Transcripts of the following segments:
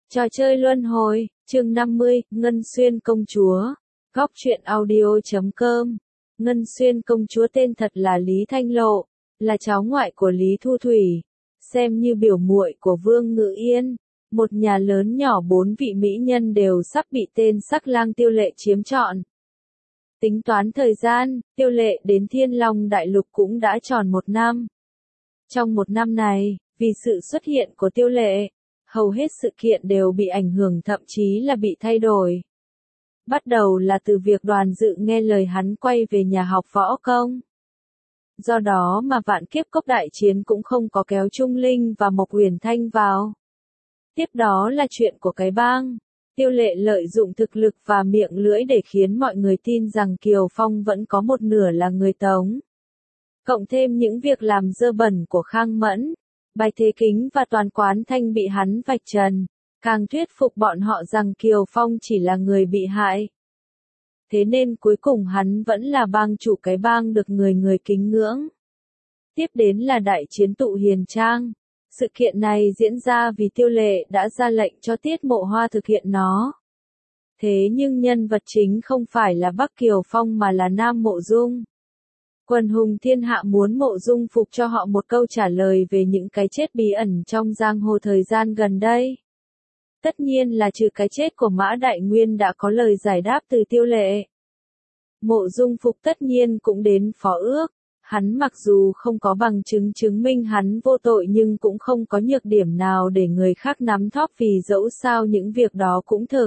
Trò chơi luân hồi, chương 50, Ngân Xuyên công chúa. Góc truyện audio.com. Ngân Xuyên công chúa tên thật là Lý Thanh Lộ, là cháu ngoại của Lý Thu Thủy, xem như biểu muội của Vương Ngự Yên. Một nhà lớn nhỏ 4 vị mỹ nhân đều sắp bị tên sắc lang Tiêu Lệ chiếm trọn. Tính toán thời gian, Tiêu Lệ đến Thiên Long Đại Lục cũng đã tròn 1 năm. Trong 1 năm này, vì sự xuất hiện của Tiêu Lệ, hầu hết sự kiện đều bị ảnh hưởng, thậm chí là bị thay đổi. Bắt đầu là từ việc Đoàn Dự nghe lời hắn quay về nhà học võ công. Do đó mà Vạn Kiếp Cốc đại chiến cũng không có kéo Trung Linh và Mộc Uyển Thanh vào. Tiếp đó là chuyện của cái bang. Tiêu Lệ lợi dụng thực lực và miệng lưỡi để khiến mọi người tin rằng Kiều Phong vẫn có một nửa là người Tống. Cộng thêm những việc làm dơ bẩn của Khang Mẫn, Bạch Thế Kính và toàn Quán Thanh bị hắn vạch trần, càng thuyết phục bọn họ rằng Kiều Phong chỉ là người bị hại. Thế nên cuối cùng hắn vẫn là bang chủ cái bang được người người kính ngưỡng. Tiếp đến là đại chiến Tụ Hiền Trang. Sự kiện này diễn ra vì Tiêu Lệ đã ra lệnh cho Tiết Mộ Hoa thực hiện nó. Thế nhưng nhân vật chính không phải là Bắc Kiều Phong mà là Nam Mộ Dung. Quần hùng thiên hạ muốn Mộ Dung Phục cho họ một câu trả lời về những cái chết bí ẩn trong giang hồ thời gian gần đây. Tất nhiên là trừ cái chết của Mã Đại Nguyên đã có lời giải đáp từ Tiêu Lệ. Mộ Dung Phục tất nhiên cũng đến phó ước. Hắn mặc dù không có bằng chứng chứng minh hắn vô tội nhưng cũng không có nhược điểm nào để người khác nắm thóp, vì dẫu sao những việc đó cũng thực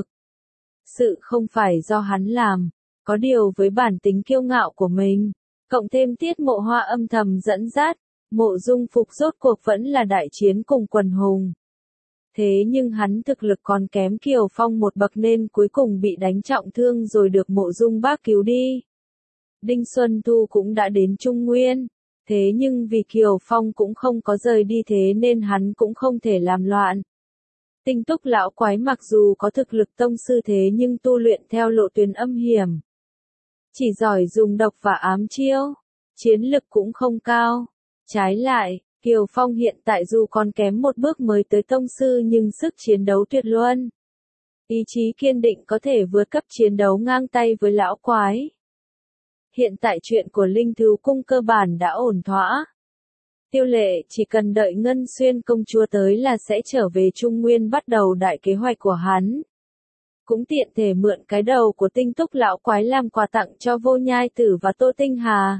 sự không phải do hắn làm. Có điều với bản tính kiêu ngạo của mình, cộng thêm Tiết Mộ Hoa âm thầm dẫn dắt, Mộ Dung Phục rốt cuộc vẫn là đại chiến cùng quần hùng. Thế nhưng hắn thực lực còn kém Kiều Phong một bậc nên cuối cùng bị đánh trọng thương rồi được Mộ Dung Bác cứu đi. Đinh Xuân Thu cũng đã đến Trung Nguyên, thế nhưng vì Kiều Phong cũng không có rời đi thế nên hắn cũng không thể làm loạn. Tinh Túc lão quái mặc dù có thực lực tông sư thế nhưng tu luyện theo lộ tuyến âm hiểm. Chỉ giỏi dùng độc và ám chiêu, chiến lực cũng không cao. Trái lại, Kiều Phong hiện tại dù còn kém một bước mới tới tông sư nhưng sức chiến đấu tuyệt luân. Ý chí kiên định có thể vượt cấp chiến đấu ngang tay với lão quái. Hiện tại chuyện của Linh Thú Cung cơ bản đã ổn thỏa. Tiêu Lệ chỉ cần đợi Ngân Xuyên công chúa tới là sẽ trở về Trung Nguyên bắt đầu đại kế hoạch của hắn. Cũng tiện thể mượn cái đầu của Tinh Túc lão quái làm quà tặng cho Vô Nhai Tử và Tô Tinh Hà.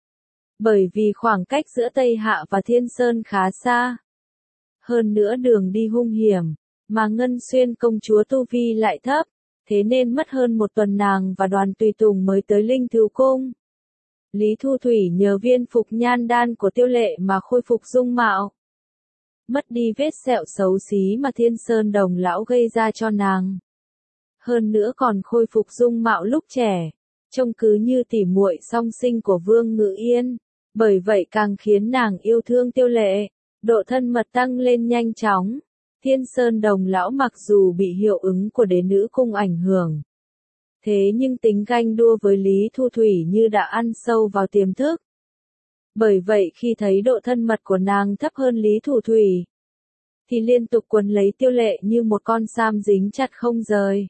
Bởi vì khoảng cách giữa Tây Hạ và Thiên Sơn khá xa. Hơn nữa đường đi hung hiểm, mà Ngân Xuyên công chúa tu vi lại thấp. Thế nên mất hơn 1 tuần nàng và đoàn tùy tùng mới tới Linh Thú Cung. Lý Thu Thủy nhờ viên phục nhan đan của Tiêu Lệ mà khôi phục dung mạo. Mất đi vết sẹo xấu xí mà Thiên Sơn Đồng lão gây ra cho nàng. Hơn nữa còn khôi phục dung mạo lúc trẻ, trông cứ như tỉ muội song sinh của Vương Ngự Yên. Bởi vậy càng khiến nàng yêu thương Tiêu Lệ, độ thân mật tăng lên nhanh chóng. Thiên Sơn Đồng lão mặc dù bị hiệu ứng của đế nữ cung ảnh hưởng. Thế nhưng tính ganh đua với Lý Thu Thủy như đã ăn sâu vào tiềm thức. Bởi vậy khi thấy độ thân mật của nàng thấp hơn Lý Thu Thủy, thì liên tục quấn lấy Tiêu Lệ như một con sam dính chặt không rời.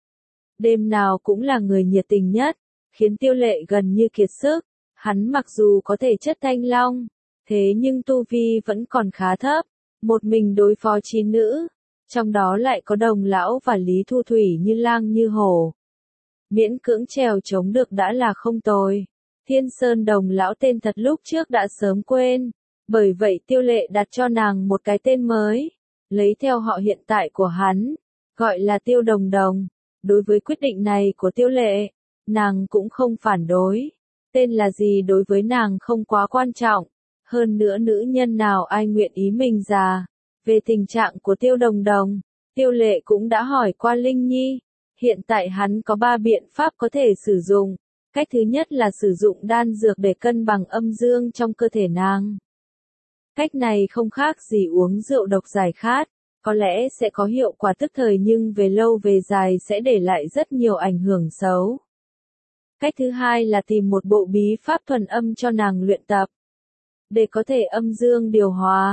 Đêm nào cũng là người nhiệt tình nhất, khiến Tiêu Lệ gần như kiệt sức. Hắn mặc dù có thể chất thanh long, thế nhưng tu vi vẫn còn khá thấp. Một mình đối phó 9 nữ, trong đó lại có Đồng lão và Lý Thu Thủy như lang như hổ. Miễn cưỡng trèo chống được đã là không tồi. Thiên Sơn Đồng lão tên thật lúc trước đã sớm quên, bởi vậy Tiêu Lệ đặt cho nàng một cái tên mới, lấy theo họ hiện tại của hắn, gọi là Tiêu Đồng Đồng. Đối với quyết định này của Tiêu Lệ, nàng cũng không phản đối. Tên là gì đối với nàng không quá quan trọng. Hơn nữa nữ nhân nào ai nguyện ý mình già. Về tình trạng của Tiêu Đồng Đồng, Tiêu Lệ cũng đã hỏi qua Linh Nhi. Hiện tại hắn có 3 biện pháp có thể sử dụng. Cách thứ nhất là sử dụng đan dược để cân bằng âm dương trong cơ thể nàng. Cách này không khác gì uống rượu độc giải khát. Có lẽ sẽ có hiệu quả tức thời nhưng về lâu về dài sẽ để lại rất nhiều ảnh hưởng xấu. Cách thứ hai là tìm một bộ bí pháp thuần âm cho nàng luyện tập. Để có thể âm dương điều hòa,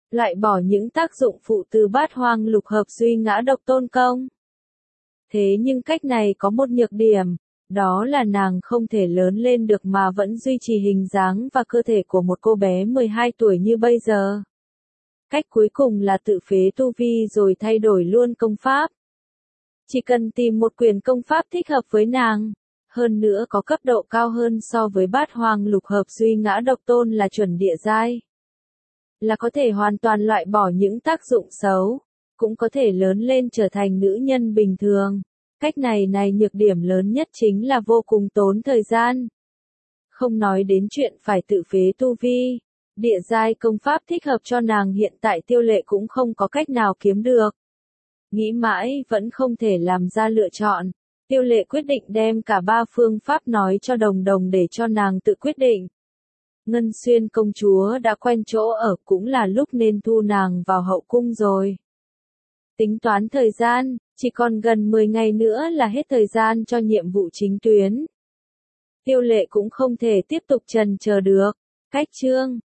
loại bỏ những tác dụng phụ từ bát hoang lục hợp duy ngã độc tôn công. Thế nhưng cách này có một nhược điểm, đó là nàng không thể lớn lên được mà vẫn duy trì hình dáng và cơ thể của một cô bé 12 tuổi như bây giờ. Cách cuối cùng là tự phế tu vi rồi thay đổi luôn công pháp. Chỉ cần tìm một quyển công pháp thích hợp với nàng, hơn nữa có cấp độ cao hơn so với bát hoang lục hợp duy ngã độc tôn là chuẩn địa giai, là có thể hoàn toàn loại bỏ những tác dụng xấu, cũng có thể lớn lên trở thành nữ nhân bình thường. Cách này nhược điểm lớn nhất chính là vô cùng tốn thời gian. Không nói đến chuyện phải tự phế tu vi, địa giai công pháp thích hợp cho nàng hiện tại Tiêu Lệ cũng không có cách nào kiếm được. Nghĩ mãi vẫn không thể làm ra lựa chọn. Tiêu Lệ quyết định đem cả 3 phương pháp nói cho Đồng Đồng để cho nàng tự quyết định. Ngân Xuyên công chúa đã quen chỗ ở, cũng là lúc nên thu nàng vào hậu cung rồi. Tính toán thời gian, chỉ còn gần 10 ngày nữa là hết thời gian cho nhiệm vụ chính tuyến. Tiêu Lệ cũng không thể tiếp tục chần chờ được. Cách chương